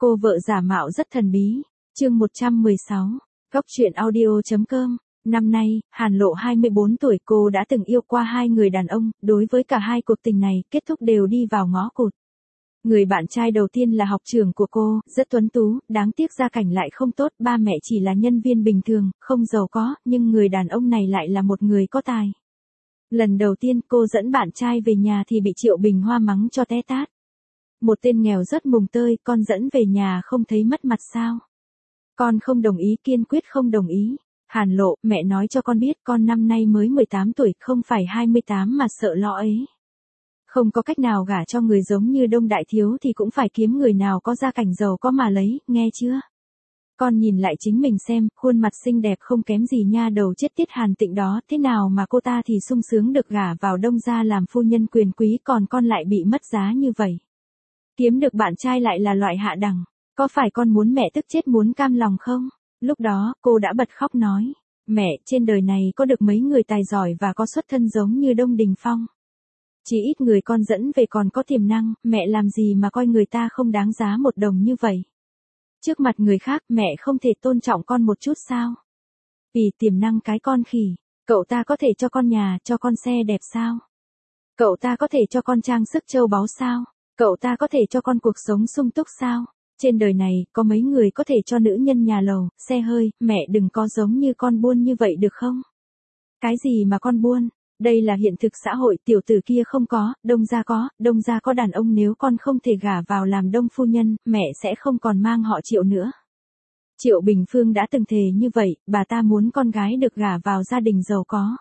Cô vợ giả mạo rất thần bí. Chương 116. Góc truyện audio.com. Năm nay, Hàn Lộ 24 tuổi, cô đã từng yêu qua hai người đàn ông, đối với cả hai cuộc tình này, kết thúc đều đi vào ngõ cụt. Người bạn trai đầu tiên là học trưởng của cô, rất tuấn tú, đáng tiếc gia cảnh lại không tốt, ba mẹ chỉ là nhân viên bình thường, không giàu có, nhưng người đàn ông này lại là một người có tài. Lần đầu tiên cô dẫn bạn trai về nhà thì bị Triệu Bình Hoa mắng cho té tát. Một tên nghèo rất mùng tơi, con dẫn về nhà không thấy mất mặt sao? Con không đồng ý, kiên quyết không đồng ý. Hàn Lộ, mẹ nói cho con biết con năm nay mới 18 tuổi, không phải 28 mà sợ lo ấy. Không có cách nào gả cho người giống như Đông Đại Thiếu thì cũng phải kiếm người nào có gia cảnh giàu có mà lấy, nghe chưa? Con nhìn lại chính mình xem, khuôn mặt xinh đẹp không kém gì nha đầu chết tiết Hàn Tịnh đó, thế nào mà cô ta thì sung sướng được gả vào Đông gia làm phu nhân quyền quý, còn con lại bị mất giá như vậy. Kiếm được bạn trai lại là loại hạ đẳng, có phải con muốn mẹ tức chết muốn cam lòng không? Lúc đó, cô đã bật khóc nói, mẹ, trên đời này có được mấy người tài giỏi và có xuất thân giống như Đông Đình Phong. Chỉ ít người con dẫn về còn có tiềm năng, mẹ làm gì mà coi người ta không đáng giá một đồng như vậy. Trước mặt người khác, mẹ không thể tôn trọng con một chút sao? Vì tiềm năng cái con khỉ, cậu ta có thể cho con nhà, cho con xe đẹp sao? Cậu ta có thể cho con trang sức châu báu sao? Cậu ta có thể cho con cuộc sống sung túc sao? Trên đời này, có mấy người có thể cho nữ nhân nhà lầu, xe hơi, mẹ đừng có giống như con buôn như vậy được không? Cái gì mà con buôn? Đây là hiện thực xã hội, tiểu tử kia không có, Đông gia có đàn ông, nếu con không thể gả vào làm Đông phu nhân, mẹ sẽ không còn mang họ Triệu nữa. Triệu Bình Phương đã từng thề như vậy, bà ta muốn con gái được gả vào gia đình giàu có.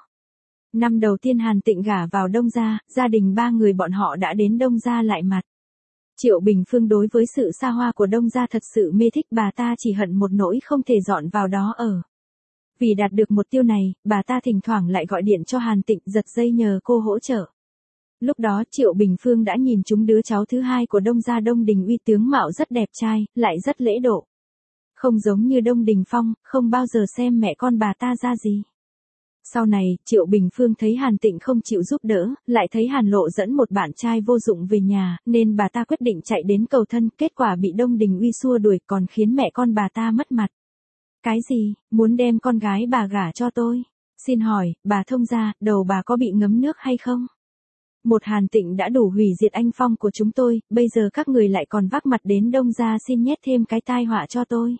Năm đầu tiên Hàn Tịnh gả vào Đông gia, gia đình ba người bọn họ đã đến Đông gia lại mặt. Triệu Bình Phương đối với sự xa hoa của Đông gia thật sự mê thích, bà ta chỉ hận một nỗi không thể dọn vào đó ở. Vì đạt được mục tiêu này, bà ta thỉnh thoảng lại gọi điện cho Hàn Tịnh giật dây nhờ cô hỗ trợ. Lúc đó Triệu Bình Phương đã nhìn chúng đứa cháu thứ hai của Đông gia Đông Đình Uy, tướng mạo rất đẹp trai, lại rất lễ độ. Không giống như Đông Đình Phong, không bao giờ xem mẹ con bà ta ra gì. Sau này, Triệu Bình Phương thấy Hàn Tịnh không chịu giúp đỡ, lại thấy Hàn Lộ dẫn một bạn trai vô dụng về nhà, nên bà ta quyết định chạy đến cầu thân, kết quả bị Đông Đình Uy xua đuổi, còn khiến mẹ con bà ta mất mặt. Cái gì, muốn đem con gái bà gả cho tôi? Xin hỏi, bà thông gia, đầu bà có bị ngấm nước hay không? Một Hàn Tịnh đã đủ hủy diệt anh phong của chúng tôi, bây giờ các người lại còn vác mặt đến Đông gia xin nhét thêm cái tai họa cho tôi.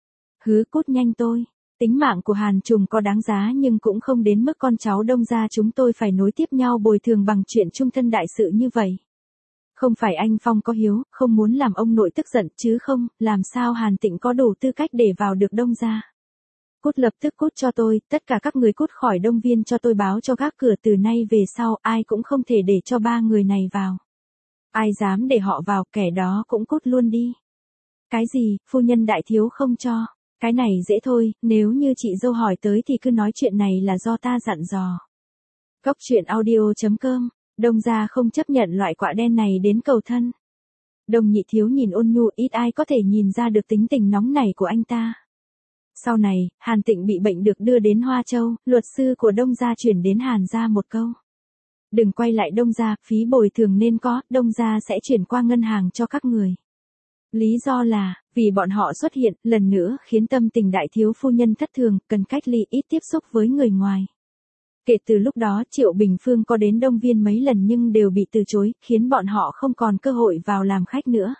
Hứ, cút nhanh tôi. Tính mạng của Hàn Trùng có đáng giá nhưng cũng không đến mức con cháu Đông gia chúng tôi phải nối tiếp nhau bồi thường bằng chuyện chung thân đại sự như vậy. Không phải anh Phong có hiếu, không muốn làm ông nội tức giận chứ không, làm sao Hàn Tịnh có đủ tư cách để vào được Đông gia. Cút, lập tức cút cho tôi, tất cả các người cút khỏi Đông Viên cho tôi, báo cho gác cửa từ nay về sau ai cũng không thể để cho ba người này vào. Ai dám để họ vào, kẻ đó cũng cút luôn đi. Cái gì, phu nhân đại thiếu không cho? Cái này dễ thôi, nếu như chị dâu hỏi tới thì cứ nói chuyện này là do ta dặn dò. Góc truyện audio.com. Đông gia không chấp nhận loại quạ đen này đến cầu thân. Đông Nhị Thiếu nhìn ôn nhu, ít ai có thể nhìn ra được tính tình nóng nảy của anh ta. Sau này, Hàn Tịnh bị bệnh được đưa đến Hoa Châu, luật sư của Đông gia chuyển đến Hàn gia một câu. Đừng quay lại Đông gia, phí bồi thường nên có, Đông gia sẽ chuyển qua ngân hàng cho các người. Lý do là, vì bọn họ xuất hiện, lần nữa khiến tâm tình đại thiếu phu nhân thất thường, cần cách ly, ít tiếp xúc với người ngoài. Kể từ lúc đó Triệu Bình Phương có đến Đông Viên mấy lần nhưng đều bị từ chối, khiến bọn họ không còn cơ hội vào làm khách nữa.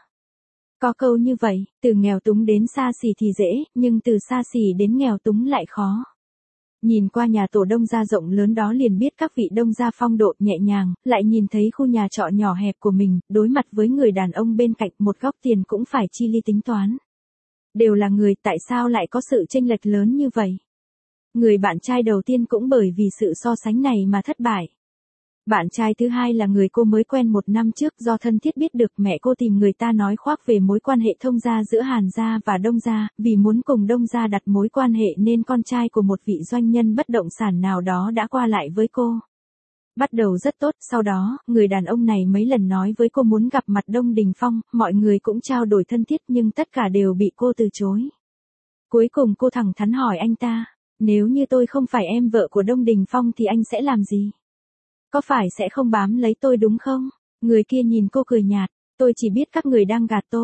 Có câu như vậy, từ nghèo túng đến xa xỉ thì dễ, nhưng từ xa xỉ đến nghèo túng lại khó. Nhìn qua nhà tổ Đông gia rộng lớn đó liền biết các vị Đông gia phong độ nhẹ nhàng, lại nhìn thấy khu nhà trọ nhỏ hẹp của mình, đối mặt với người đàn ông bên cạnh, một góc tiền cũng phải chi ly tính toán. Đều là người, tại sao lại có sự chênh lệch lớn như vậy? Người bạn trai đầu tiên cũng bởi vì sự so sánh này mà thất bại. Bạn trai thứ hai là người cô mới quen một năm trước, do thân thiết biết được mẹ cô tìm người ta nói khoác về mối quan hệ thông gia giữa Hàn gia và Đông gia, vì muốn cùng Đông gia đặt mối quan hệ nên con trai của một vị doanh nhân bất động sản nào đó đã qua lại với cô. Bắt đầu rất tốt, sau đó, người đàn ông này mấy lần nói với cô muốn gặp mặt Đông Đình Phong, mọi người cũng trao đổi thân thiết nhưng tất cả đều bị cô từ chối. Cuối cùng cô thẳng thắn hỏi anh ta, nếu như tôi không phải em vợ của Đông Đình Phong thì anh sẽ làm gì? Có phải sẽ không bám lấy tôi đúng không? Người kia nhìn cô cười nhạt, tôi chỉ biết các người đang gạt tôi.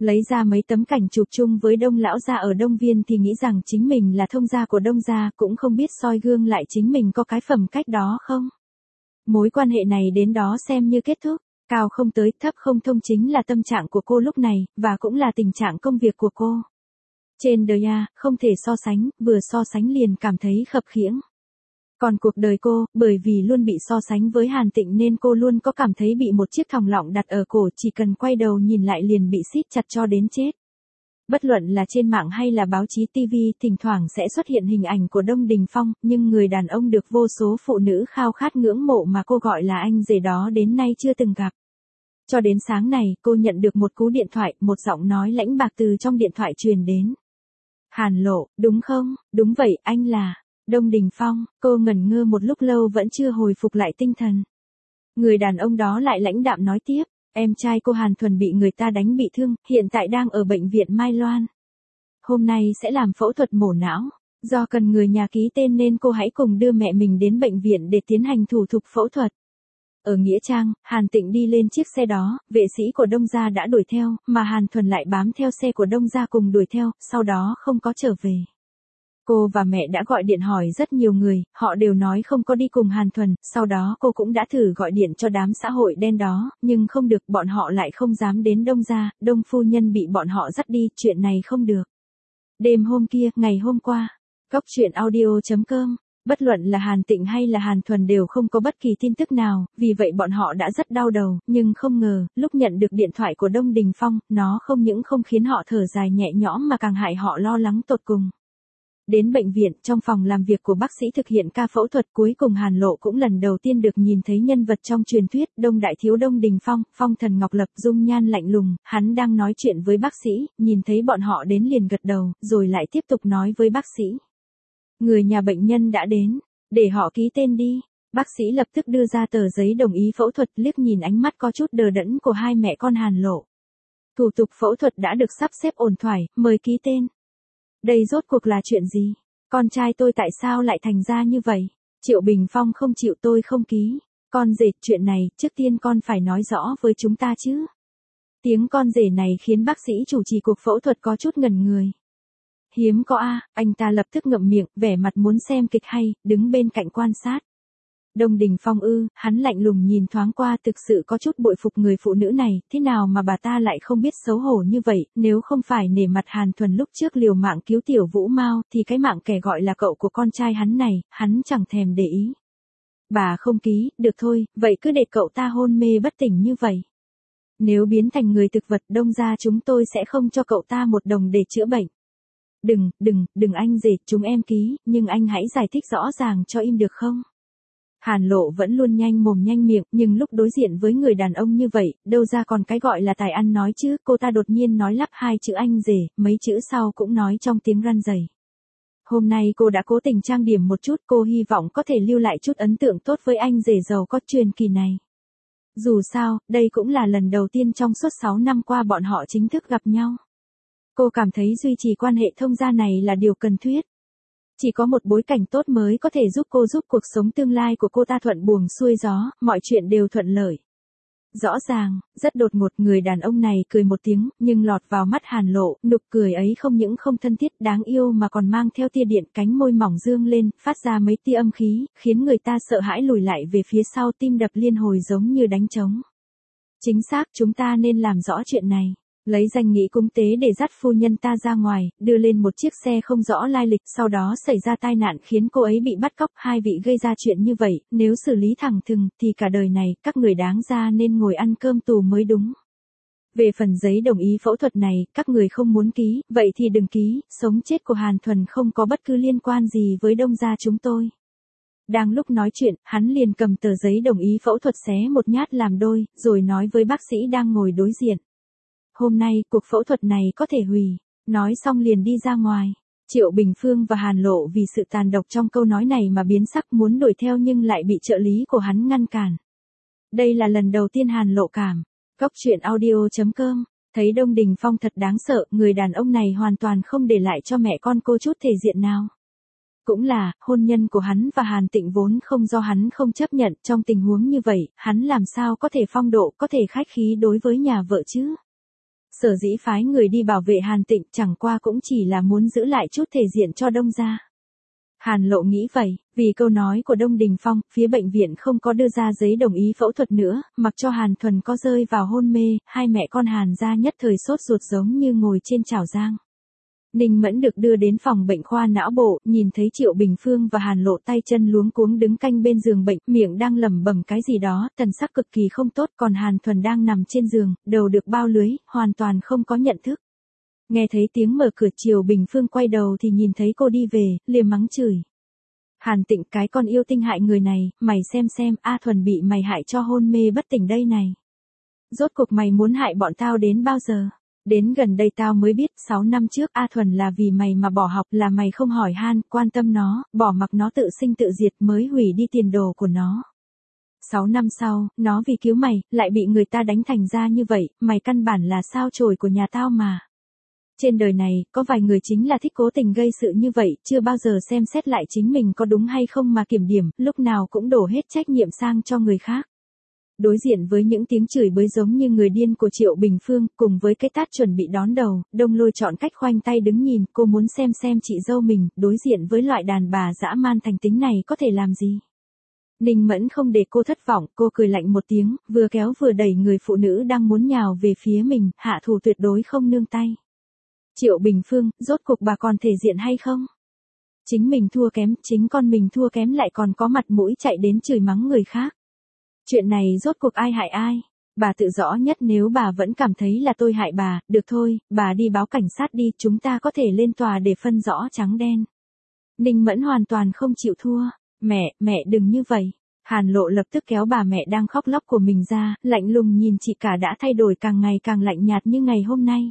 Lấy ra mấy tấm cảnh chụp chung với Đông lão gia ở Đông Viên thì nghĩ rằng chính mình là thông gia của Đông gia, cũng không biết soi gương lại chính mình có cái phẩm cách đó không. Mối quan hệ này đến đó xem như kết thúc, cao không tới, thấp không thông chính là tâm trạng của cô lúc này, và cũng là tình trạng công việc của cô. Trên đời không thể so sánh, vừa so sánh liền cảm thấy khập khiễng. Còn cuộc đời cô, bởi vì luôn bị so sánh với Hàn Tịnh nên cô luôn có cảm thấy bị một chiếc thòng lọng đặt ở cổ, chỉ cần quay đầu nhìn lại liền bị siết chặt cho đến chết. Bất luận là trên mạng hay là báo chí TV, thỉnh thoảng sẽ xuất hiện hình ảnh của Đông Đình Phong, nhưng người đàn ông được vô số phụ nữ khao khát ngưỡng mộ mà cô gọi là anh rể đó đến nay chưa từng gặp. Cho đến sáng này, cô nhận được một cú điện thoại, một giọng nói lãnh bạc từ trong điện thoại truyền đến. Hàn Lộ, đúng không? Đúng vậy, anh là Đông Đình Phong. Cô ngẩn ngơ một lúc lâu vẫn chưa hồi phục lại tinh thần. Người đàn ông đó lại lãnh đạm nói tiếp, em trai cô Hàn Thuần bị người ta đánh bị thương, hiện tại đang ở bệnh viện Mai Loan. Hôm nay sẽ làm phẫu thuật mổ não. Do cần người nhà ký tên nên cô hãy cùng đưa mẹ mình đến bệnh viện để tiến hành thủ tục phẫu thuật. Ở Nghĩa Trang, Hàn Tịnh đi lên chiếc xe đó, vệ sĩ của Đông gia đã đuổi theo, mà Hàn Thuần lại bám theo xe của Đông gia cùng đuổi theo, sau đó không có trở về. Cô và mẹ đã gọi điện hỏi rất nhiều người, họ đều nói không có đi cùng Hàn Thuần, sau đó cô cũng đã thử gọi điện cho đám xã hội đen đó, nhưng không được, bọn họ lại không dám đến Đông gia, Đông phu nhân bị bọn họ dắt đi, chuyện này không được. Đêm hôm kia, ngày hôm qua, goctruyện.audio.com, bất luận là Hàn Tịnh hay là Hàn Thuần đều không có bất kỳ tin tức nào, vì vậy bọn họ đã rất đau đầu, nhưng không ngờ, lúc nhận được điện thoại của Đông Đình Phong, nó không những không khiến họ thở dài nhẹ nhõm mà càng hại họ lo lắng tột cùng. Đến bệnh viện, trong phòng làm việc của bác sĩ thực hiện ca phẫu thuật, cuối cùng Hàn Lộ cũng lần đầu tiên được nhìn thấy nhân vật trong truyền thuyết, Đông Đại Thiếu Đông Đình Phong, phong thần Ngọc Lập, dung nhan lạnh lùng, hắn đang nói chuyện với bác sĩ, nhìn thấy bọn họ đến liền gật đầu, rồi lại tiếp tục nói với bác sĩ. Người nhà bệnh nhân đã đến, để họ ký tên đi. Bác sĩ lập tức đưa ra tờ giấy đồng ý phẫu thuật, liếc nhìn ánh mắt có chút đờ đẫn của hai mẹ con Hàn Lộ. Thủ tục phẫu thuật đã được sắp xếp ổn thỏa, mời ký tên. Đây rốt cuộc là chuyện gì? Con trai tôi tại sao lại thành ra như vậy? Triệu Bình Phong không chịu tôi không ký. Con rể, chuyện này, trước tiên con phải nói rõ với chúng ta chứ. Tiếng con rể này khiến bác sĩ chủ trì cuộc phẫu thuật có chút ngẩn người. Hiếm có anh ta lập tức ngậm miệng, vẻ mặt muốn xem kịch hay, đứng bên cạnh quan sát. Đông Đình Phong hắn lạnh lùng nhìn thoáng qua, thực sự có chút bội phục người phụ nữ này, thế nào mà bà ta lại không biết xấu hổ như vậy, nếu không phải nể mặt Hàn Thuần lúc trước liều mạng cứu tiểu Vũ Mao, thì cái mạng kẻ gọi là cậu của con trai hắn này, hắn chẳng thèm để ý. Bà không ký, được thôi, vậy cứ để cậu ta hôn mê bất tỉnh như vậy. Nếu biến thành người thực vật, Đông gia chúng tôi sẽ không cho cậu ta một đồng để chữa bệnh. Đừng anh rể, chúng em ký, nhưng anh hãy giải thích rõ ràng cho im được không? Hàn Lộ vẫn luôn nhanh mồm nhanh miệng, nhưng lúc đối diện với người đàn ông như vậy, đâu ra còn cái gọi là tài ăn nói chứ, cô ta đột nhiên nói lắp hai chữ anh rể, mấy chữ sau cũng nói trong tiếng răn rẩy. Hôm nay cô đã cố tình trang điểm một chút, cô hy vọng có thể lưu lại chút ấn tượng tốt với anh rể giàu có truyền kỳ này. Dù sao, đây cũng là lần đầu tiên trong suốt 6 năm qua bọn họ chính thức gặp nhau. Cô cảm thấy duy trì quan hệ thông gia này là điều cần thiết. Chỉ có một bối cảnh tốt mới có thể giúp cuộc sống tương lai của cô ta thuận buồm xuôi gió, mọi chuyện đều thuận lợi. Rõ ràng, rất đột ngột, người đàn ông này cười một tiếng, nhưng lọt vào mắt Hàn Lộ, nụ cười ấy không những không thân thiết đáng yêu mà còn mang theo tia điện, cánh môi mỏng dương lên, phát ra mấy tia âm khí, khiến người ta sợ hãi lùi lại về phía sau, tim đập liên hồi giống như đánh trống. Chính xác, chúng ta nên làm rõ chuyện này. Lấy danh nghĩa cúng tế để dắt phu nhân ta ra ngoài, đưa lên một chiếc xe không rõ lai lịch, sau đó xảy ra tai nạn khiến cô ấy bị bắt cóc. Hai vị gây ra chuyện như vậy, nếu xử lý thẳng thừng, thì cả đời này, các người đáng ra nên ngồi ăn cơm tù mới đúng. Về phần giấy đồng ý phẫu thuật này, các người không muốn ký, vậy thì đừng ký, sống chết của Hàn Thuần không có bất cứ liên quan gì với Đông gia chúng tôi. Đang lúc nói chuyện, hắn liền cầm tờ giấy đồng ý phẫu thuật xé một nhát làm đôi, rồi nói với bác sĩ đang ngồi đối diện. Hôm nay, cuộc phẫu thuật này có thể hủy. Nói xong liền đi ra ngoài. Triệu Bình Phương và Hàn Lộ vì sự tàn độc trong câu nói này mà biến sắc, muốn đuổi theo nhưng lại bị trợ lý của hắn ngăn cản. Đây là lần đầu tiên Hàn Lộ cảm. Goctruyện.audio.com, thấy Đông Đình Phong thật đáng sợ, người đàn ông này hoàn toàn không để lại cho mẹ con cô chút thể diện nào. Cũng là, hôn nhân của hắn và Hàn Tịnh vốn không do hắn không chấp nhận, trong tình huống như vậy, hắn làm sao có thể phong độ, có thể khách khí đối với nhà vợ chứ? Sở dĩ phái người đi bảo vệ Hàn Tịnh chẳng qua cũng chỉ là muốn giữ lại chút thể diện cho Đông gia. Hàn Lộ nghĩ vậy, vì câu nói của Đông Đình Phong, phía bệnh viện không có đưa ra giấy đồng ý phẫu thuật nữa, mặc cho Hàn Thuần có rơi vào hôn mê, hai mẹ con Hàn gia nhất thời sốt ruột giống như ngồi trên chảo rang. Ninh Mẫn được đưa đến phòng bệnh khoa não bộ, nhìn thấy Triệu Bình Phương và Hàn Lộ tay chân luống cuống đứng canh bên giường bệnh, miệng đang lẩm bẩm cái gì đó, thần sắc cực kỳ không tốt, còn Hàn Thuần đang nằm trên giường, đầu được bao lưới, hoàn toàn không có nhận thức. Nghe thấy tiếng mở cửa, Triệu Bình Phương quay đầu thì nhìn thấy cô đi về, liền mắng chửi. Hàn Tịnh, cái con yêu tinh hại người này, mày xem, A Thuần bị mày hại cho hôn mê bất tỉnh đây này. Rốt cuộc mày muốn hại bọn tao đến bao giờ? Đến gần đây tao mới biết, 6 năm trước A Thuần là vì mày mà bỏ học, là mày không hỏi han, quan tâm nó, bỏ mặc nó tự sinh tự diệt mới hủy đi tiền đồ của nó. 6 năm sau, nó vì cứu mày, lại bị người ta đánh thành ra như vậy, mày căn bản là sao chổi của nhà tao mà. Trên đời này, có vài người chính là thích cố tình gây sự như vậy, chưa bao giờ xem xét lại chính mình có đúng hay không mà kiểm điểm, lúc nào cũng đổ hết trách nhiệm sang cho người khác. Đối diện với những tiếng chửi bới giống như người điên của Triệu Bình Phương, cùng với cái tát chuẩn bị đón đầu, Đông Lôi chọn cách khoanh tay đứng nhìn, cô muốn xem chị dâu mình, đối diện với loại đàn bà dã man thành tính này có thể làm gì. Ninh Mẫn không để cô thất vọng, cô cười lạnh một tiếng, vừa kéo vừa đẩy người phụ nữ đang muốn nhào về phía mình, hạ thủ tuyệt đối không nương tay. Triệu Bình Phương, rốt cuộc bà còn thể diện hay không? Chính mình thua kém, chính con mình thua kém lại còn có mặt mũi chạy đến chửi mắng người khác. Chuyện này rốt cuộc ai hại ai? Bà tự rõ nhất, nếu bà vẫn cảm thấy là tôi hại bà, được thôi, bà đi báo cảnh sát đi, chúng ta có thể lên tòa để phân rõ trắng đen. Ninh Mẫn hoàn toàn không chịu thua. Mẹ đừng như vậy. Hàn Lộ lập tức kéo bà mẹ đang khóc lóc của mình ra, lạnh lùng nhìn chị cả đã thay đổi càng ngày càng lạnh nhạt như ngày hôm nay.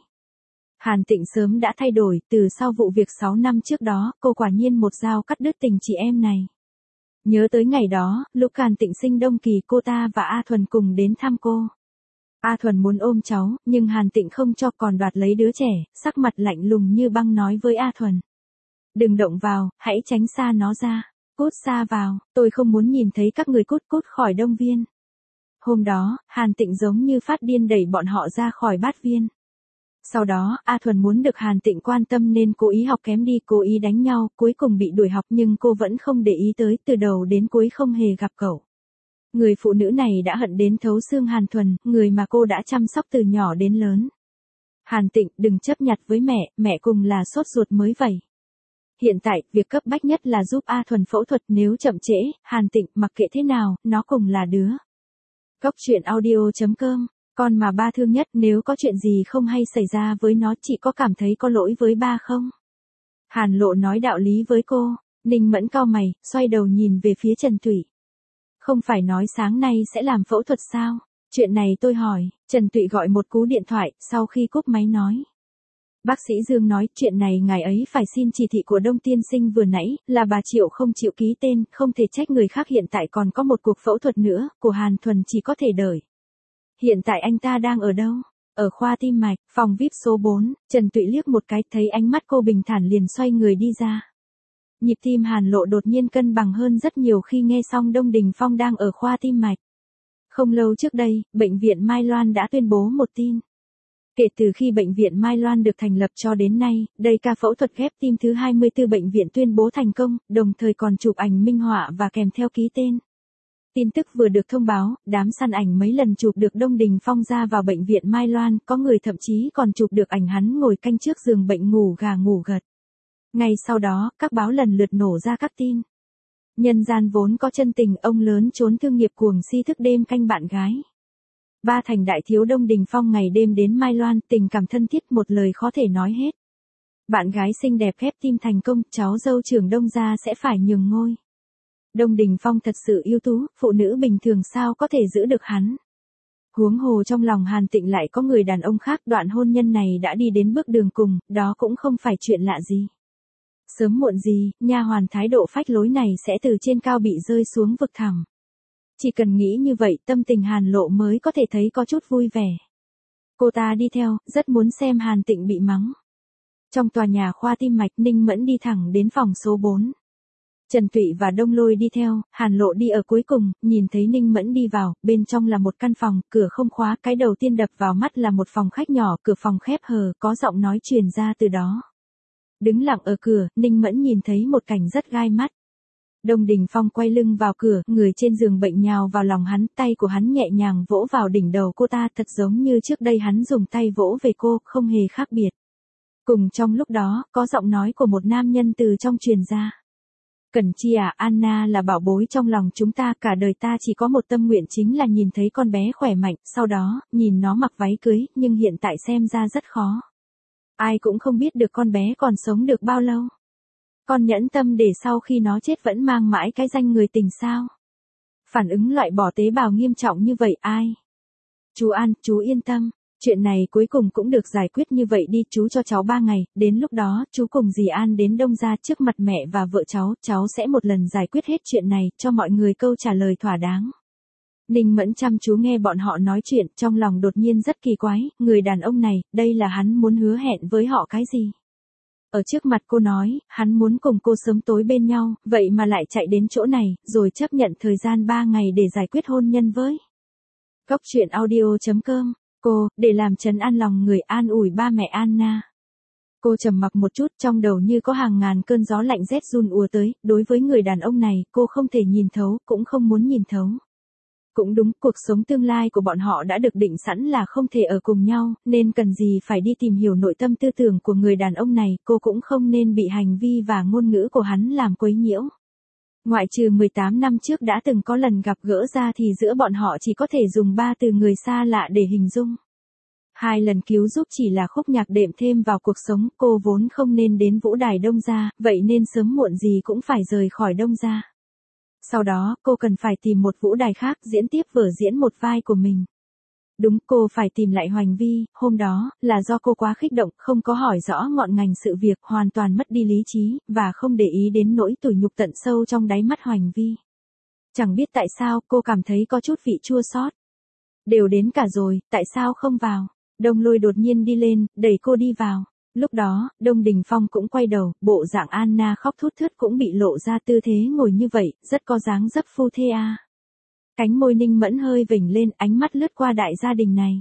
Hàn Tịnh sớm đã thay đổi, từ sau vụ việc 6 năm trước đó, cô quả nhiên một dao cắt đứt tình chị em này. Nhớ tới ngày đó, lúc Hàn Tịnh sinh Đông Kỳ, cô ta và A Thuần cùng đến thăm cô. A Thuần muốn ôm cháu, nhưng Hàn Tịnh không cho, còn đoạt lấy đứa trẻ, sắc mặt lạnh lùng như băng nói với A Thuần. Đừng động vào, hãy tránh xa nó ra. Cút xa vào, tôi không muốn nhìn thấy các người, cút khỏi Đông Viên. Hôm đó, Hàn Tịnh giống như phát điên đẩy bọn họ ra khỏi Bát Viên. Sau đó, A Thuần muốn được Hàn Tịnh quan tâm nên cố ý học kém đi, cố ý đánh nhau, cuối cùng bị đuổi học, nhưng cô vẫn không để ý tới, từ đầu đến cuối không hề gặp cậu. Người phụ nữ này đã hận đến thấu xương Hàn Thuần, người mà cô đã chăm sóc từ nhỏ đến lớn. Hàn Tịnh, đừng chấp nhặt với mẹ cùng là sốt ruột mới vậy. Hiện tại, việc cấp bách nhất là giúp A Thuần phẫu thuật, nếu chậm trễ, Hàn Tịnh, mặc kệ thế nào, nó cùng là đứa. Góc truyện audio.com, con mà ba thương nhất, nếu có chuyện gì không hay xảy ra với nó, chị có cảm thấy có lỗi với ba không? Hàn Lộ nói đạo lý với cô. Ninh Mẫn cau mày, xoay đầu nhìn về phía Trần Thụy. Không phải nói sáng nay sẽ làm phẫu thuật sao? Chuyện này tôi hỏi. Trần Thụy gọi một cú điện thoại, sau khi cúp máy nói. Bác sĩ Dương nói, chuyện này ngài ấy phải xin chỉ thị của Đông tiên sinh vừa nãy, là bà Triệu không chịu ký tên, không thể trách người khác, hiện tại còn có một cuộc phẫu thuật nữa, của Hàn Thuần chỉ có thể đợi. Hiện tại anh ta đang ở đâu? Ở khoa tim mạch, phòng VIP số 4, Trần Thụy liếc một cái, thấy ánh mắt cô bình thản liền xoay người đi ra. Nhịp tim Hàn Lộ đột nhiên cân bằng hơn rất nhiều khi nghe xong Đông Đình Phong đang ở khoa tim mạch. Không lâu trước đây, bệnh viện Mai Loan đã tuyên bố một tin. Kể từ khi bệnh viện Mai Loan được thành lập cho đến nay, đây ca phẫu thuật ghép tim thứ 24 bệnh viện tuyên bố thành công, đồng thời còn chụp ảnh minh họa và kèm theo ký tên. Tin tức vừa được thông báo, đám săn ảnh mấy lần chụp được Đông Đình Phong ra vào bệnh viện Mai Loan, có người thậm chí còn chụp được ảnh hắn ngồi canh trước giường bệnh ngủ gà ngủ gật. Ngay sau đó, các báo lần lượt nổ ra các tin. Nhân gian vốn có chân tình, ông lớn trốn thương nghiệp cuồng si thức đêm canh bạn gái. Ba thành đại thiếu Đông Đình Phong ngày đêm đến Mai Loan, tình cảm thân thiết một lời khó thể nói hết. Bạn gái xinh đẹp ghép tim thành công, cháu dâu trưởng Đông gia sẽ phải nhường ngôi. Đông Đình Phong thật sự ưu tú, phụ nữ bình thường sao có thể giữ được hắn. Huống hồ trong lòng Hàn Tịnh lại có người đàn ông khác, đoạn hôn nhân này đã đi đến bước đường cùng, đó cũng không phải chuyện lạ gì. Sớm muộn gì, nha hoàn thái độ phách lối này sẽ từ trên cao bị rơi xuống vực thẳm. Chỉ cần nghĩ như vậy, tâm tình Hàn Lộ mới có thể thấy có chút vui vẻ. Cô ta đi theo, rất muốn xem Hàn Tịnh bị mắng. Trong tòa nhà khoa tim mạch, Ninh Mẫn đi thẳng đến phòng số 4. Trần Tụy và Đông Lôi đi theo, Hàn Lộ đi ở cuối cùng, nhìn thấy Ninh Mẫn đi vào, bên trong là một căn phòng, cửa không khóa, cái đầu tiên đập vào mắt là một phòng khách nhỏ, cửa phòng khép hờ, có giọng nói truyền ra từ đó. Đứng lặng ở cửa, Ninh Mẫn nhìn thấy một cảnh rất gai mắt. Đông Đình Phong quay lưng vào cửa, người trên giường bệnh nhào vào lòng hắn, tay của hắn nhẹ nhàng vỗ vào đỉnh đầu cô ta, thật giống như trước đây hắn dùng tay vỗ về cô, không hề khác biệt. Cùng trong lúc đó, có giọng nói của một nam nhân từ trong truyền ra. Cẩn Chi à, Anna là bảo bối trong lòng chúng ta, cả đời ta chỉ có một tâm nguyện chính là nhìn thấy con bé khỏe mạnh, sau đó, nhìn nó mặc váy cưới, nhưng hiện tại xem ra rất khó. Ai cũng không biết được con bé còn sống được bao lâu. Con nhẫn tâm để sau khi nó chết vẫn mang mãi cái danh người tình sao? Phản ứng loại bỏ tế bào nghiêm trọng như vậy ai? Chú An, chú yên tâm. Chuyện này cuối cùng cũng được giải quyết như vậy đi, chú cho cháu 3 ngày, đến lúc đó, chú cùng dì An đến Đông gia trước mặt mẹ và vợ cháu sẽ một lần giải quyết hết chuyện này, cho mọi người câu trả lời thỏa đáng. Ninh Mẫn chăm chú nghe bọn họ nói chuyện, trong lòng đột nhiên rất kỳ quái, người đàn ông này, đây là hắn muốn hứa hẹn với họ cái gì? Ở trước mặt cô nói, hắn muốn cùng cô sớm tối bên nhau, vậy mà lại chạy đến chỗ này, rồi chấp nhận thời gian 3 ngày để giải quyết hôn nhân với. Góc truyện audio.com. Cô, để làm trấn an lòng người, an ủi ba mẹ Anna. Cô trầm mặc một chút, trong đầu như có hàng ngàn cơn gió lạnh rét run ùa tới, đối với người đàn ông này, cô không thể nhìn thấu, cũng không muốn nhìn thấu. Cũng đúng, cuộc sống tương lai của bọn họ đã được định sẵn là không thể ở cùng nhau, nên cần gì phải đi tìm hiểu nội tâm tư tưởng của người đàn ông này, cô cũng không nên bị hành vi và ngôn ngữ của hắn làm quấy nhiễu. Ngoại trừ 18 năm trước đã từng có lần gặp gỡ ra thì giữa bọn họ chỉ có thể dùng 3 từ người xa lạ để hình dung. 2 lần cứu giúp chỉ là khúc nhạc đệm thêm vào cuộc sống, cô vốn không nên đến vũ đài Đông gia, vậy nên sớm muộn gì cũng phải rời khỏi Đông gia. Sau đó, cô cần phải tìm một vũ đài khác diễn tiếp vở diễn một vai của mình. Đúng, cô phải tìm lại Hoành Vi, hôm đó, là do cô quá kích động, không có hỏi rõ ngọn ngành sự việc, hoàn toàn mất đi lý trí, và không để ý đến nỗi tủi nhục tận sâu trong đáy mắt Hoành Vi. Chẳng biết tại sao, cô cảm thấy có chút vị chua xót. Đều đến cả rồi, tại sao không vào? Đông Lôi đột nhiên đi lên, đẩy cô đi vào. Lúc đó, Đông Đình Phong cũng quay đầu, bộ dạng Anna khóc thút thướt cũng bị lộ ra tư thế ngồi như vậy, rất có dáng dấp phu thê a. Cánh môi Ninh Mẫn hơi vểnh lên, ánh mắt lướt qua đại gia đình này.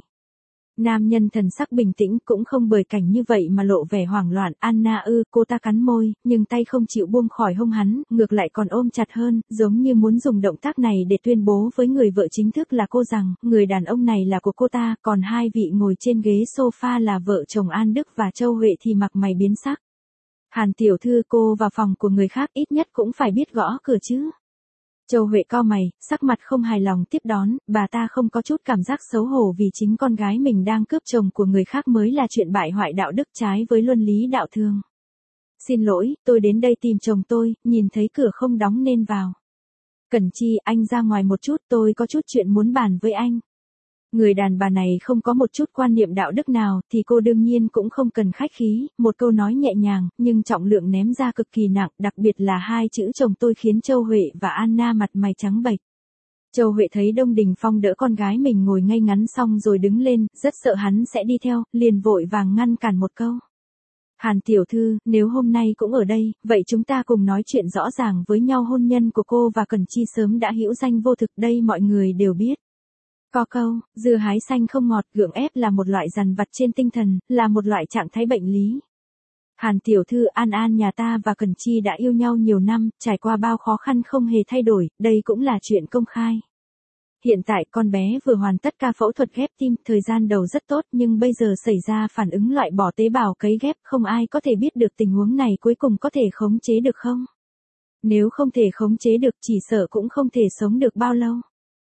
Nam nhân thần sắc bình tĩnh cũng không bởi cảnh như vậy mà lộ vẻ hoảng loạn. Anna cô ta cắn môi, nhưng tay không chịu buông khỏi hông hắn, ngược lại còn ôm chặt hơn, giống như muốn dùng động tác này để tuyên bố với người vợ chính thức là cô rằng, người đàn ông này là của cô ta, còn 2 vị ngồi trên ghế sofa là vợ chồng An Đức và Châu Huệ thì mặt mày biến sắc. Hàn tiểu thư, cô vào phòng của người khác ít nhất cũng phải biết gõ cửa chứ. Châu Huệ cau mày, sắc mặt không hài lòng tiếp đón, bà ta không có chút cảm giác xấu hổ vì chính con gái mình đang cướp chồng của người khác mới là chuyện bại hoại đạo đức trái với luân lý đạo thường. Xin lỗi, tôi đến đây tìm chồng tôi, nhìn thấy cửa không đóng nên vào. Cẩn Chi, anh ra ngoài một chút, tôi có chút chuyện muốn bàn với anh. Người đàn bà này không có một chút quan niệm đạo đức nào, thì cô đương nhiên cũng không cần khách khí, một câu nói nhẹ nhàng, nhưng trọng lượng ném ra cực kỳ nặng, đặc biệt là 2 chữ chồng tôi khiến Châu Huệ và Anna mặt mày trắng bệch. Châu Huệ thấy Đông Đình Phong đỡ con gái mình ngồi ngay ngắn xong rồi đứng lên, rất sợ hắn sẽ đi theo, liền vội vàng ngăn cản một câu. Hàn tiểu thư, nếu hôm nay cũng ở đây, vậy chúng ta cùng nói chuyện rõ ràng với nhau, hôn nhân của cô và Cẩn Chi sớm đã hữu danh vô thực, đây mọi người đều biết. Có câu, dưa hái xanh không ngọt, gượng ép là một loại dằn vặt trên tinh thần, là một loại trạng thái bệnh lý. Hàn tiểu thư, An nhà ta và Cẩn Chi đã yêu nhau nhiều năm, trải qua bao khó khăn không hề thay đổi, đây cũng là chuyện công khai. Hiện tại con bé vừa hoàn tất ca phẫu thuật ghép tim, thời gian đầu rất tốt nhưng bây giờ xảy ra phản ứng loại bỏ tế bào cấy ghép, không ai có thể biết được tình huống này cuối cùng có thể khống chế được không? Nếu không thể khống chế được chỉ sợ cũng không thể sống được bao lâu.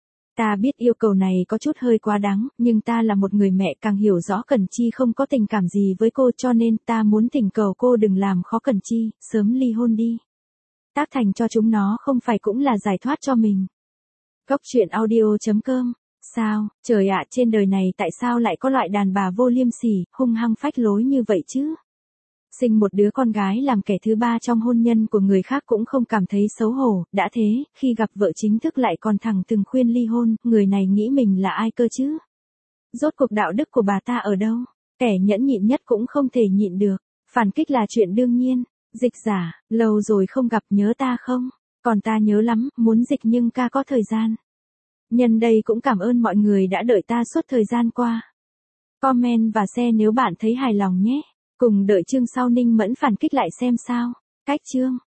Ta biết yêu cầu này có chút hơi quá đáng, nhưng ta là một người mẹ càng hiểu rõ Cẩn Chi không có tình cảm gì với cô, cho nên ta muốn thỉnh cầu cô đừng làm khó Cẩn Chi, sớm ly hôn đi. Tác thành cho chúng nó không phải cũng là giải thoát cho mình. Góc truyện audio.com. Sao, trời ạ, trên đời này tại sao lại có loại đàn bà vô liêm sỉ, hung hăng phách lối như vậy chứ? Sinh một đứa con gái làm kẻ thứ 3 trong hôn nhân của người khác cũng không cảm thấy xấu hổ, đã thế, khi gặp vợ chính thức lại còn thẳng thừng khuyên ly hôn, người này nghĩ mình là ai cơ chứ? Rốt cuộc đạo đức của bà ta ở đâu? Kẻ nhẫn nhịn nhất cũng không thể nhịn được, phản kích là chuyện đương nhiên. Dịch giả, lâu rồi không gặp, nhớ ta không? Còn ta nhớ lắm, muốn dịch nhưng ca có thời gian. Nhân đây cũng cảm ơn mọi người đã đợi ta suốt thời gian qua. Comment và share nếu bạn thấy hài lòng nhé. Cùng đợi chương sau Ninh Mẫn phản kích lại xem sao. Cách chương